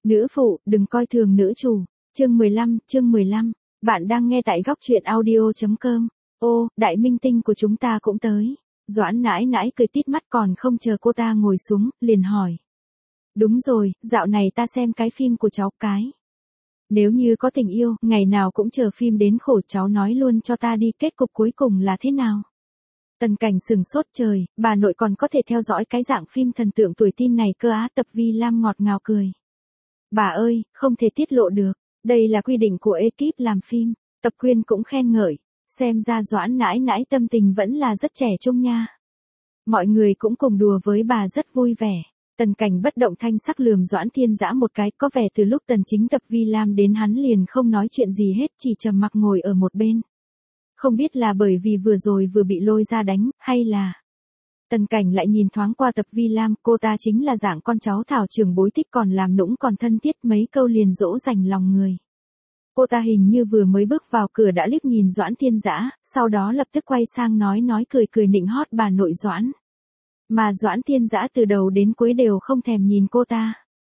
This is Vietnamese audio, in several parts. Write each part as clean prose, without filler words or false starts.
Nữ phụ, đừng coi thường nữ chủ. Chương 15. Bạn đang nghe tại góc truyện audio.com. Ô, đại minh tinh của chúng ta cũng tới. Doãn nãi nãi cười tít mắt còn không chờ cô ta ngồi xuống, liền hỏi. Đúng rồi, dạo này ta xem cái phim của cháu cái. Nếu như có tình yêu, ngày nào cũng chờ phim đến khổ, cháu nói luôn cho ta đi, kết cục cuối cùng là thế nào? Tần Cảnh sừng sốt, trời, bà nội còn có thể theo dõi cái dạng phim thần tượng tuổi teen này cơ á. Tập Vi Lam ngọt ngào cười. Bà ơi, không thể tiết lộ được, đây là quy định của ekip làm phim. Tập Quyên cũng khen ngợi, xem ra Doãn nãi nãi tâm tình vẫn là rất trẻ trung nha. Mọi người cũng cùng đùa với bà rất vui vẻ. Tần Cảnh bất động thanh sắc lườm Doãn Thiên Dã một cái, có vẻ từ lúc Tần Chính Tập Vi Lam đến hắn liền không nói chuyện gì hết, chỉ trầm mặc ngồi ở một bên. Không biết là bởi vì vừa rồi vừa bị lôi ra đánh, hay là... Tần Cảnh lại nhìn thoáng qua Tập Vi Lam, cô ta chính là dạng con cháu thảo trưởng bối thích, còn làm nũng còn thân thiết, mấy câu liền dỗ dành lòng người. Cô ta hình như vừa mới bước vào cửa đã liếc nhìn Doãn Thiên Dã, sau đó lập tức quay sang nói cười nịnh hót bà nội Doãn. Mà Doãn Thiên Dã từ đầu đến cuối đều không thèm nhìn cô ta.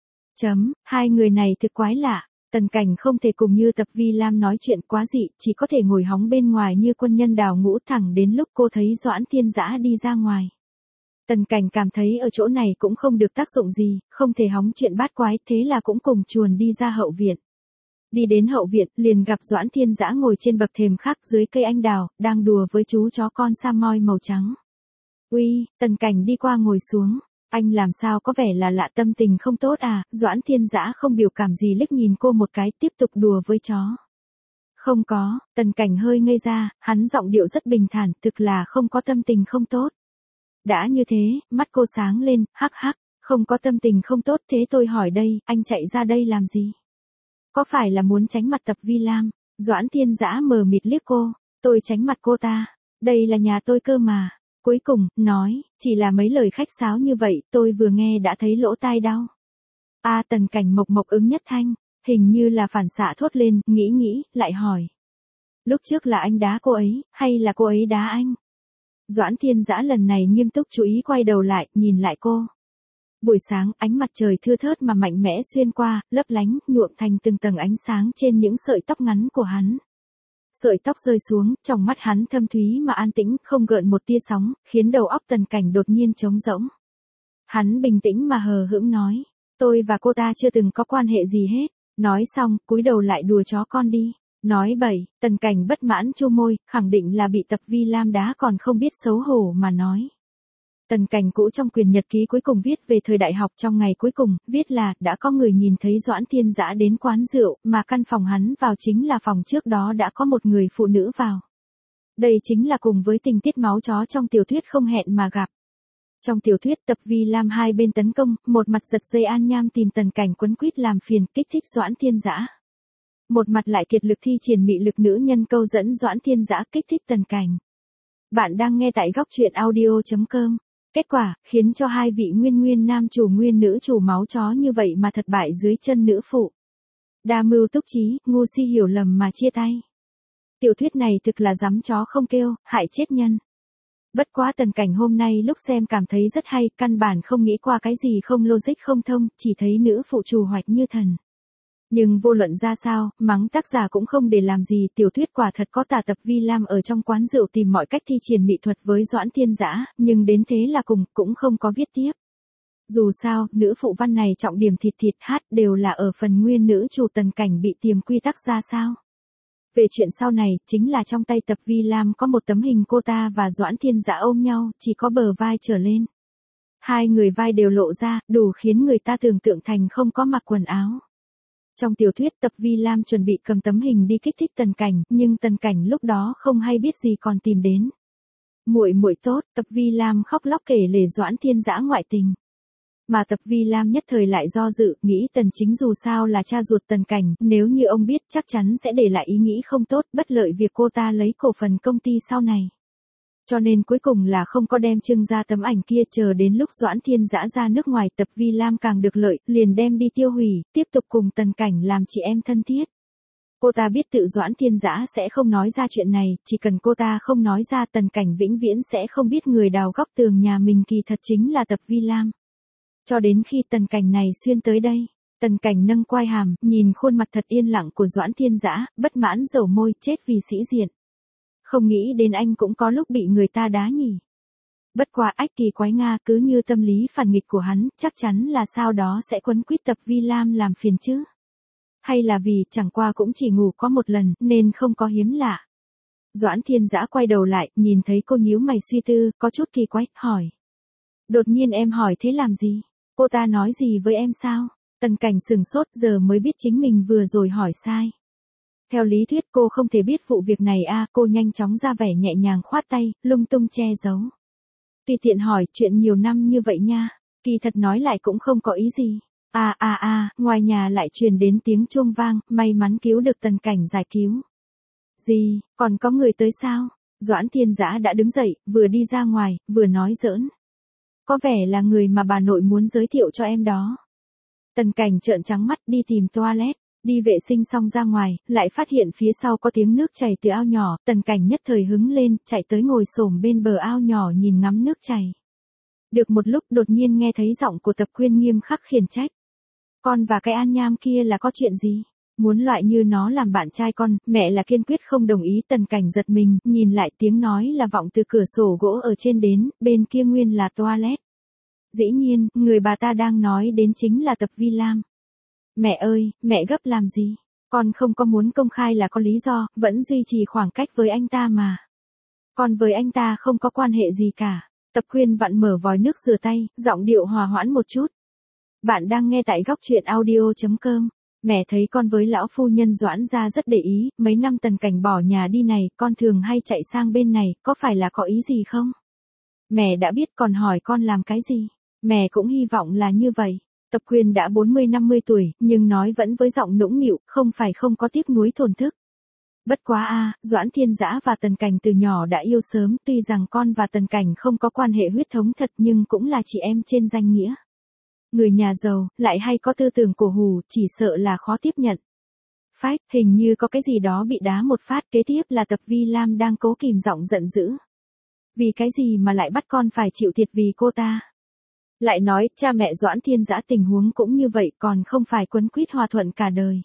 Hai người này thực quái lạ. Tần Cảnh không thể cùng như Tập Vi Lam nói chuyện quá dị, chỉ có thể ngồi hóng bên ngoài như quân nhân đào ngũ, thẳng đến lúc cô thấy Doãn Thiên Dã đi ra ngoài. Tần Cảnh cảm thấy ở chỗ này cũng không được tác dụng gì, không thể hóng chuyện bát quái, thế là cũng cùng chuồn đi ra hậu viện. Đi đến hậu viện, liền gặp Doãn Thiên Dã ngồi trên bậc thềm khác dưới cây anh đào, đang đùa với chú chó con Samoy màu trắng. Uy, Tần Cảnh đi qua ngồi xuống. Anh làm sao có vẻ là lạ, tâm tình không tốt à? Doãn Thiên Dã không biểu cảm gì liếc nhìn cô một cái, tiếp tục đùa với chó. Không có, Tần Cảnh hơi ngây ra, hắn giọng điệu rất bình thản, thực là không có tâm tình không tốt. Đã như thế, mắt cô sáng lên, hắc hắc, không có tâm tình không tốt, thế tôi hỏi đây, anh chạy ra đây làm gì? Có phải là muốn tránh mặt Tập Vi Lam? Doãn Thiên Dã mờ mịt liếc cô, tôi tránh mặt cô ta, đây là nhà tôi cơ mà. Cuối cùng, nói, chỉ là mấy lời khách sáo như vậy, tôi vừa nghe đã thấy lỗ tai đau. Tần Cảnh mộc ứng nhất thanh, hình như là phản xạ thốt lên, nghĩ, lại hỏi. Lúc trước là anh đá cô ấy, hay là cô ấy đá anh? Doãn Thiên Dã lần này nghiêm túc chú ý, quay đầu lại, nhìn lại cô. Buổi sáng, ánh mặt trời thưa thớt mà mạnh mẽ xuyên qua, lấp lánh, nhuộm thành từng tầng ánh sáng trên những sợi tóc ngắn của hắn. Sợi tóc rơi xuống, trong mắt hắn thâm thúy mà an tĩnh, không gợn một tia sóng, khiến đầu óc Tần Cảnh đột nhiên trống rỗng. Hắn bình tĩnh mà hờ hững nói, tôi và cô ta chưa từng có quan hệ gì hết. Nói xong, cúi đầu lại đùa chó con đi. Nói bậy, Tần Cảnh bất mãn chu môi, khẳng định là bị Tập Vi Lam đá còn không biết xấu hổ mà nói. Tần Cảnh cũ trong quyển nhật ký cuối cùng viết về thời đại học trong ngày cuối cùng, viết là, đã có người nhìn thấy Doãn Thiên Dã đến quán rượu, mà căn phòng hắn vào chính là phòng trước đó đã có một người phụ nữ vào. Đây chính là cùng với tình tiết máu chó trong tiểu thuyết không hẹn mà gặp. Trong tiểu thuyết, Tập Vi Lam hai bên tấn công, một mặt giật dây an nham tìm Tần Cảnh quấn quýt làm phiền, kích thích Doãn Thiên Dã. Một mặt lại kiệt lực thi triển mị lực nữ nhân câu dẫn Doãn Thiên Dã, kích thích Tần Cảnh. Bạn đang nghe tại góc truyện audio.com. Kết quả, khiến cho hai vị nguyên nam chủ nguyên nữ chủ máu chó như vậy mà thất bại dưới chân nữ phụ. Đa mưu túc trí, ngu si hiểu lầm mà chia tay. Tiểu thuyết này thực là dám chó không kêu, hại chết nhân. Bất quá Tần Cảnh hôm nay lúc xem cảm thấy rất hay, căn bản không nghĩ qua cái gì không logic không thông, chỉ thấy nữ phụ trù hoạch như thần. Nhưng vô luận ra sao, mắng tác giả cũng không để làm gì, tiểu thuyết quả thật có tả Tập Vi Lam ở trong quán rượu tìm mọi cách thi triển mỹ thuật với Doãn Thiên Dã, nhưng đến thế là cùng, cũng không có viết tiếp. Dù sao, nữ phụ văn này trọng điểm thịt hát đều là ở phần nguyên nữ chủ Tần Cảnh bị tiềm quy tắc ra sao. Về chuyện sau này, chính là trong tay Tập Vi Lam có một tấm hình cô ta và Doãn Thiên Dã ôm nhau, chỉ có bờ vai trở lên. Hai người vai đều lộ ra, đủ khiến người ta tưởng tượng thành không có mặc quần áo. Trong tiểu thuyết, Tập Vi Lam chuẩn bị cầm tấm hình đi kích thích Tần Cảnh, nhưng Tần Cảnh lúc đó không hay biết gì còn tìm đến. Muội tốt, Tập Vi Lam khóc lóc kể lể Doãn Thiên Dã ngoại tình. Mà Tập Vi Lam nhất thời lại do dự, nghĩ Tần Chính dù sao là cha ruột Tần Cảnh, nếu như ông biết chắc chắn sẽ để lại ý nghĩ không tốt, bất lợi việc cô ta lấy cổ phần công ty sau này. Cho nên cuối cùng là không có đem trưng ra tấm ảnh kia, chờ đến lúc Doãn Thiên Dã ra nước ngoài, Tập Vi Lam càng được lợi, liền đem đi tiêu hủy, tiếp tục cùng Tần Cảnh làm chị em thân thiết. Cô ta biết tự Doãn Thiên Dã sẽ không nói ra chuyện này, chỉ cần cô ta không nói ra Tần Cảnh vĩnh viễn sẽ không biết người đào góc tường nhà mình kỳ thật chính là Tập Vi Lam. Cho đến khi Tần Cảnh này xuyên tới đây, Tần Cảnh nâng quai hàm, nhìn khuôn mặt thật yên lặng của Doãn Thiên Dã, bất mãn dầu môi, chết vì sĩ diện. Không nghĩ đến anh cũng có lúc bị người ta đá nhỉ. Bất quá ách kỳ quái Nga, cứ như tâm lý phản nghịch của hắn, chắc chắn là sau đó sẽ quấn quýt Tập Vi Lam làm phiền chứ. Hay là vì chẳng qua cũng chỉ ngủ có một lần, nên không có hiếm lạ. Doãn Thiên Dã quay đầu lại, nhìn thấy cô nhíu mày suy tư, có chút kỳ quái, hỏi. Đột nhiên em hỏi thế làm gì? Cô ta nói gì với em sao? Tần Cảnh sừng sốt, giờ mới biết chính mình vừa rồi hỏi sai. Theo lý thuyết cô không thể biết vụ việc này à, cô nhanh chóng ra vẻ nhẹ nhàng khoát tay, lung tung che giấu. Tùy tiện hỏi, chuyện nhiều năm như vậy nha, kỳ thật nói lại cũng không có ý gì. Ngoài nhà lại truyền đến tiếng chuông vang, may mắn cứu được Tần Cảnh giải cứu. Gì, còn có người tới sao? Doãn Thiên Dã đã đứng dậy, vừa đi ra ngoài, vừa nói giỡn. Có vẻ là người mà bà nội muốn giới thiệu cho em đó. Tần Cảnh trợn trắng mắt đi tìm toilet, đi vệ sinh xong ra ngoài, lại phát hiện phía sau có tiếng nước chảy từ ao nhỏ, Tần Cảnh nhất thời hứng lên, chạy tới ngồi xổm bên bờ ao nhỏ nhìn ngắm nước chảy. Được một lúc đột nhiên nghe thấy giọng của Tập Quyên nghiêm khắc khiển trách. Con và cái An Nham kia là có chuyện gì? Muốn loại như nó làm bạn trai con, mẹ là kiên quyết không đồng ý. Tần Cảnh giật mình, nhìn lại tiếng nói là vọng từ cửa sổ gỗ ở trên đến, bên kia nguyên là toilet. Dĩ nhiên, người bà ta đang nói đến chính là Tập Vi Lam. Mẹ ơi, mẹ gấp làm gì? Con không có muốn công khai là có lý do, vẫn duy trì khoảng cách với anh ta mà. Con với anh ta không có quan hệ gì cả. Tập Quyên vặn mở vòi nước rửa tay, giọng điệu hòa hoãn một chút. Bạn đang nghe tại góc truyện audio.com. Mẹ thấy con với lão phu nhân Doãn gia rất để ý, mấy năm Tần Cảnh bỏ nhà đi này, con thường hay chạy sang bên này, có phải là có ý gì không? Mẹ đã biết còn hỏi con làm cái gì? Mẹ cũng hy vọng là như vậy. Tập Quyên đã 40-50 tuổi, nhưng nói vẫn với giọng nũng nịu, không phải không có tiếc nuối thổn thức. Bất quá Doãn Thiên Dã và Tần Cảnh từ nhỏ đã yêu sớm, tuy rằng con và Tần Cảnh không có quan hệ huyết thống thật nhưng cũng là chị em trên danh nghĩa. Người nhà giàu, lại hay có tư tưởng cổ hủ, chỉ sợ là khó tiếp nhận. Phách, hình như có cái gì đó bị đá một phát, kế tiếp là Tập Vi Lam đang cố kìm giọng giận dữ. Vì cái gì mà lại bắt con phải chịu thiệt vì cô ta? Lại nói, cha mẹ Doãn Thiên Dã tình huống cũng như vậy, còn không phải quấn quýt hòa thuận cả đời.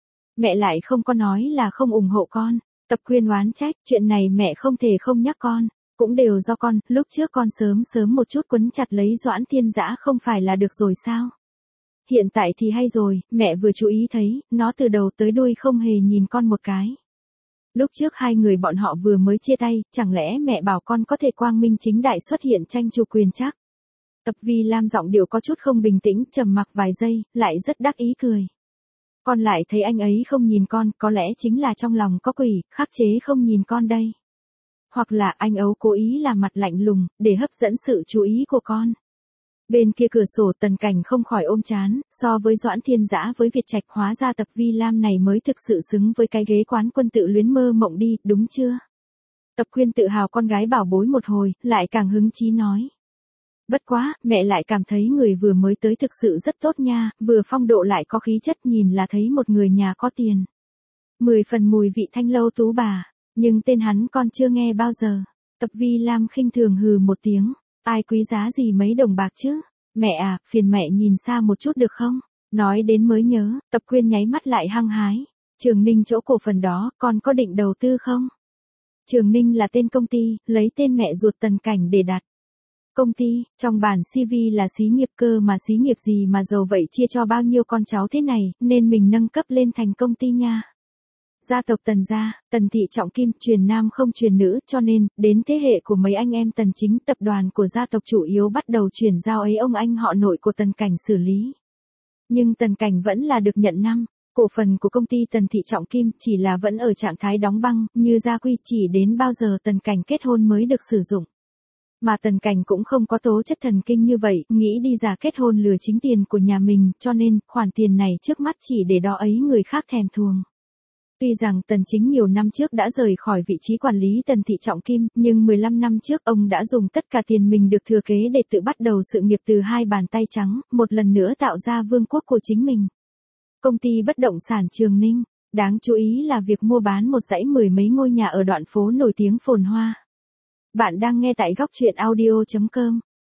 Mẹ lại không có nói là không ủng hộ con. Tập Quyên oán trách, chuyện này mẹ không thể không nhắc con. Cũng đều do con, lúc trước con sớm một chút quấn chặt lấy Doãn Thiên Dã không phải là được rồi sao? Hiện tại thì hay rồi, mẹ vừa chú ý thấy, nó từ đầu tới đuôi không hề nhìn con một cái. Lúc trước hai người bọn họ vừa mới chia tay, chẳng lẽ mẹ bảo con có thể quang minh chính đại xuất hiện tranh chủ quyền chắc? Tập Vi Lam giọng điệu có chút không bình tĩnh, trầm mặc vài giây, lại rất đắc ý cười. Con lại thấy anh ấy không nhìn con, có lẽ chính là trong lòng có quỷ, khắc chế không nhìn con đây. Hoặc là anh ấy cố ý làm mặt lạnh lùng, để hấp dẫn sự chú ý của con. Bên kia cửa sổ Tần Cảnh không khỏi ôm chán, so với Doãn Thiên Dã với Việt Trạch hóa ra Tập Vi Lam này mới thực sự xứng với cái ghế quán quân tự luyến mơ mộng đi, đúng chưa? Tập Quyên tự hào con gái bảo bối một hồi, lại càng hứng chí nói. Bất quá, mẹ lại cảm thấy người vừa mới tới thực sự rất tốt nha, vừa phong độ lại có khí chất, nhìn là thấy một người nhà có tiền. 10 phần mùi vị thanh lâu tú bà, nhưng tên hắn con chưa nghe bao giờ. Tập Vi Lam khinh thường hừ một tiếng, ai quý giá gì mấy đồng bạc chứ? Mẹ à, phiền mẹ nhìn xa một chút được không? Nói đến mới nhớ, Tập Quyên nháy mắt lại hăng hái. Trường Ninh chỗ cổ phần đó, con có định đầu tư không? Trường Ninh là tên công ty, lấy tên mẹ ruột Tần Cảnh để đặt. Công ty, trong bản CV là xí nghiệp cơ mà xí nghiệp gì mà giàu vậy, chia cho bao nhiêu con cháu thế này, nên mình nâng cấp lên thành công ty nha. Gia tộc Tần gia, Tần thị trọng kim, truyền nam không truyền nữ, cho nên, đến thế hệ của mấy anh em Tần chính, tập đoàn của gia tộc chủ yếu bắt đầu chuyển giao ấy ông anh họ nội của Tần Cảnh xử lý. Nhưng Tần Cảnh vẫn là được nhận cổ phần của công ty Tần thị trọng kim, chỉ là vẫn ở trạng thái đóng băng, như gia quy, chỉ đến bao giờ Tần Cảnh kết hôn mới được sử dụng. Mà Tần Cảnh cũng không có tố chất thần kinh như vậy, nghĩ đi giả kết hôn lừa chính tiền của nhà mình, cho nên, khoản tiền này trước mắt chỉ để đó ấy người khác thèm thuồng. Tuy rằng Tần Chính nhiều năm trước đã rời khỏi vị trí quản lý Tần thị trọng kim, nhưng 15 năm trước ông đã dùng tất cả tiền mình được thừa kế để tự bắt đầu sự nghiệp từ hai bàn tay trắng, một lần nữa tạo ra vương quốc của chính mình. Công ty bất động sản Trường Ninh, đáng chú ý là việc mua bán một dãy 10 mấy ngôi nhà ở đoạn phố nổi tiếng phồn hoa. Bạn đang nghe tại góc truyện audio.com.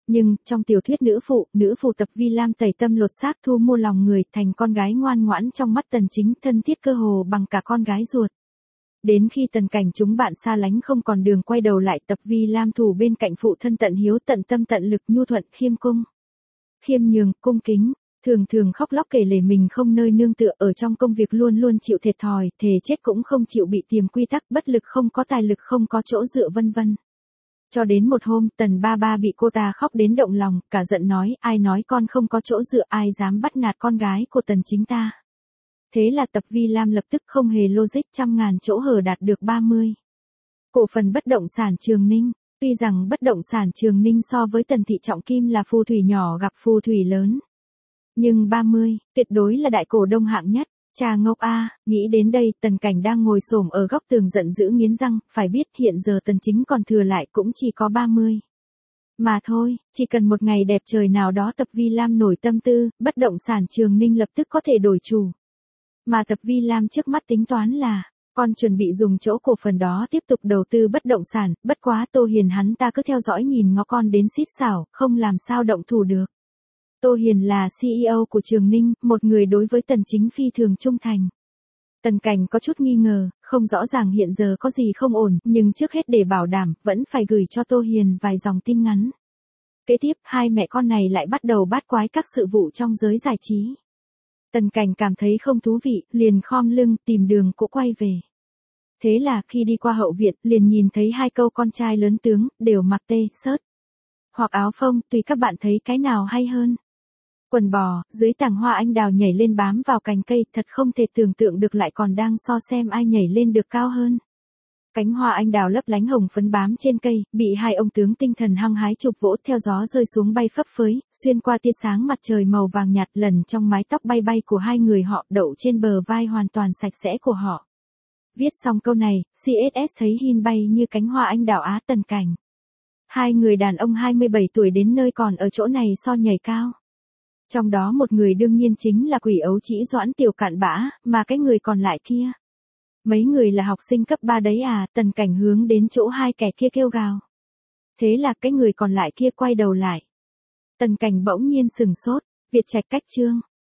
Nhưng, trong tiểu thuyết nữ phụ Tập Vi Lam tẩy tâm lột xác thu mua lòng người thành con gái ngoan ngoãn trong mắt Tần Chính thân thiết cơ hồ bằng cả con gái ruột. Đến khi Tần Cảnh chúng bạn xa lánh không còn đường quay đầu lại Tập Vi Lam thủ bên cạnh phụ thân tận hiếu tận tâm tận lực nhu thuận khiêm cung. Khiêm nhường, cung kính, thường khóc lóc kể lể mình không nơi nương tựa ở trong công việc luôn luôn chịu thiệt thòi, thề chết cũng không chịu bị tiềm quy tắc bất lực không có tài lực không có chỗ dựa vân vân. Cho đến một hôm Tần ba ba bị cô ta khóc đến động lòng, cả giận nói ai nói con không có chỗ dựa ai dám bắt nạt con gái của Tần Chính ta. Thế là Tập Vi Lam lập tức không hề logic 100.000 chỗ hở đạt được 30. Cổ phần bất động sản Trường Ninh. Tuy rằng bất động sản Trường Ninh so với Tần Thị Trọng Kim là phù thủy nhỏ gặp phù thủy lớn. Nhưng 30, tuyệt đối là đại cổ đông hạng nhất. Cha ngốc a, nghĩ đến đây Tần Cảnh đang ngồi xổm ở góc tường giận dữ nghiến răng, phải biết hiện giờ Tần Chính còn thừa lại cũng chỉ có 30. Mà thôi, chỉ cần một ngày đẹp trời nào đó Tập Vi Lam nổi tâm tư, bất động sản Trường Ninh lập tức có thể đổi chủ. Mà Tập Vi Lam trước mắt tính toán là, con chuẩn bị dùng chỗ cổ phần đó tiếp tục đầu tư bất động sản, bất quá Tô Hiền hắn ta cứ theo dõi nhìn ngó con đến xít xảo, không làm sao động thủ được. Tô Hiền là CEO của Trường Ninh, một người đối với Tần Chính phi thường trung thành. Tần Cảnh có chút nghi ngờ, không rõ ràng hiện giờ có gì không ổn, nhưng trước hết để bảo đảm, vẫn phải gửi cho Tô Hiền vài dòng tin ngắn. Kế tiếp, hai mẹ con này lại bắt đầu bát quái các sự vụ trong giới giải trí. Tần Cảnh cảm thấy không thú vị, liền khom lưng tìm đường cũ quay về. Thế là khi đi qua hậu viện, liền nhìn thấy hai câu con trai lớn tướng, đều mặc T-shirt hoặc áo phông, tùy các bạn thấy cái nào hay hơn. Quần bò, dưới tàng hoa anh đào nhảy lên bám vào cành cây, thật không thể tưởng tượng được lại còn đang so xem ai nhảy lên được cao hơn. Cánh hoa anh đào lấp lánh hồng phấn bám trên cây, bị hai ông tướng tinh thần hăng hái chụp vỗ theo gió rơi xuống bay phấp phới, xuyên qua tia sáng mặt trời màu vàng nhạt lần trong mái tóc bay bay của hai người họ đậu trên bờ vai hoàn toàn sạch sẽ của họ. Viết xong câu này, CSS thấy hin bay như cánh hoa anh đào Á Tần Cảnh. Hai người đàn ông 27 tuổi đến nơi còn ở chỗ này so nhảy cao. Trong đó một người đương nhiên chính là quỷ ấu trĩ Doãn Tiểu Cạn Bã, mà cái người còn lại kia. Mấy người là học sinh cấp 3 đấy à, Tần Cảnh hướng đến chỗ hai kẻ kia kêu gào. Thế là cái người còn lại kia quay đầu lại. Tần Cảnh bỗng nhiên sừng sốt, Việt Trạch cách chương.